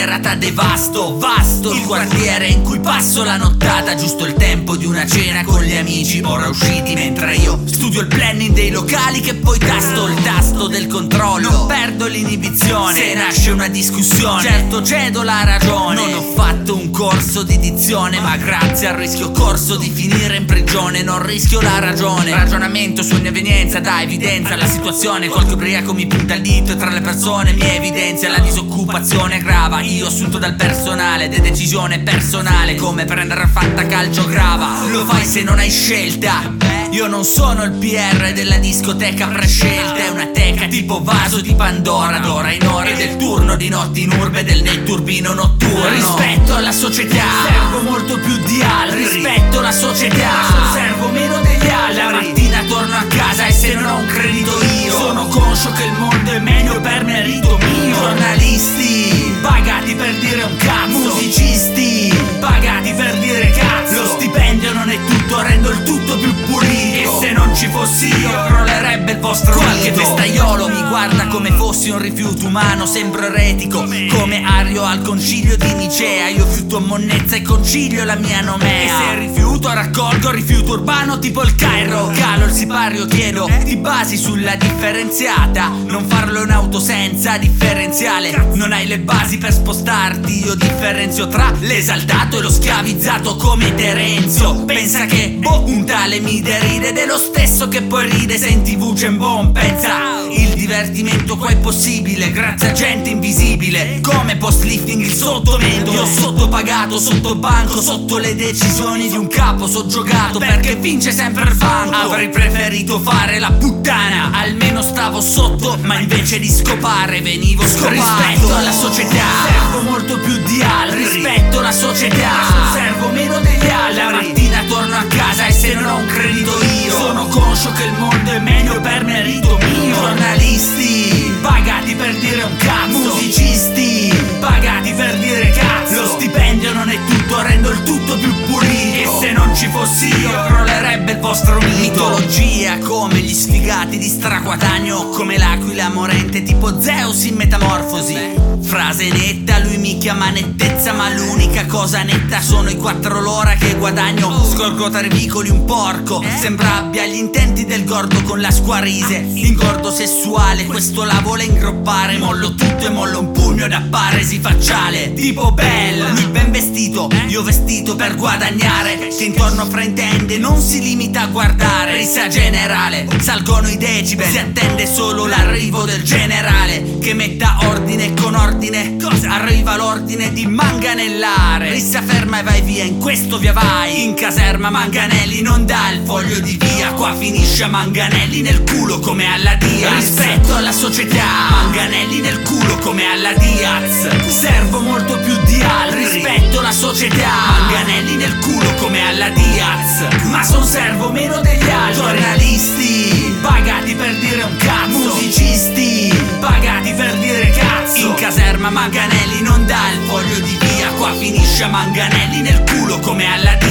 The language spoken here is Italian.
serata devasto, vasto il quartiere in cui passo la nottata, giusto il tempo di una cena con gli amici ora usciti, mentre io studio il planning dei locali che poi tasto il tasto del controllo. Non perdo l'inibizione se nasce una discussione, certo cedo la ragione. Non ho fatto un corso di dizione, ma grazie al rischio corso di finire in prigione non rischio la ragione. Ragionamento su un'evenienza dà evidenza alla situazione, qualche ubriaco mi punta il dito e tra le persone mi evidenzia la disoccupazione grava. Io assunto dal personale, de decisione personale, come prendere a fantacalcio grava. Lo fai se non hai scelta, io non sono il PR della discoteca prescelta, è una teca tipo vaso di Pandora, d'ora in ora del turno di notti in urbe del netturbino notturno. Rispetto alla società, servo molto più di altri. Rispetto alla società, servo meno degli altri. La mattina torno a casa e se non ho un credito io sono conscio che il mondo è meglio per merito mio. Giornalisti pagati per dire un cazzo, musicisti pagati per dire cazzo. Lo stipendio non è tutto, rendo il tutto più pulito. E se non ci fossi io crollerebbe il vostro qualche mito. Festaiolo mi guarda come fossi un rifiuto umano, sembro eretico come Ario al concilio di Nicea. Io fiuto monnezza e concilio la mia nomea, e se rifiuto raccolgo rifiuto urbano tipo il Cairo. Calo il sipario, chiedo ti basi sulla differenziata, non farlo in auto senza differenziale. Non hai le basi per spostarti, io differenzio tra l'esaltato e lo schiavizzato come Terenzio. Pensa che un tale mi deride ed è lo stesso che poi ride se in TV c'è un buon. Pensa il divertimento qua è possibile grazie a gente invisibile, come post-lifting il sottomento. Io ho sottopagato, sotto banco, sotto le decisioni di un capo soggiogato perché vince sempre il banco. Avrei preferito fare la puttana, almeno stavo sotto, ma invece di scopare venivo scopato. Rispetto alla società, servo molto più di altri. Rispetto alla società, servo meno degli altri. La mattina torno a casa e se non ho un credito io sono conscio che il mondo è meglio per merito mio. Giornalisti pagati per dire un cazzo, musicisti pagati per dire cazzo. Lo stipendio non è tutto, rendo il tutto più pulito. E se non ci fossi io crollerebbe il vostro mito. Mitologia come gli sfigati di Straquatagno, come l'aquila morente tipo Zeus in metamorfosi. Frase netta, lui mi chiama nettezza, ma l'unica cosa netta sono i 4 l'ora che guadagno. Scorgo tra i vicoli un porco, sembra abbia gli intenti del gordo con la squarise. Ingordo sessuale, questo la vuole ingroppare. Mollo tutto e mollo un pugno da paresi facciale tipo Bell, lui ben vestito, io vestito per guadagnare. Che intorno fraintende, non si limita a guardare. Rissa generale, salgono i decibel, si attende solo l'arrivo del generale che metta ordine con ordine. Arriva l'ordine di manganellare. Rissa ferma e vai via, in questo via vai. In caserma Manganelli non dà il foglio di via, qua finisce Manganelli nel culo come alla Diaz. Rispetto alla società, Manganelli nel culo come alla Diaz. Servo molto più di altri. Rispetto alla società, Manganelli nel culo come alla Diaz, ma son servo meno degli altri. Giornalisti pagati per dire un cazzo, musicisti pagati per dire cazzo. In caserma Manganelli non dà il foglio di via, qua finisce Manganelli nel culo come alla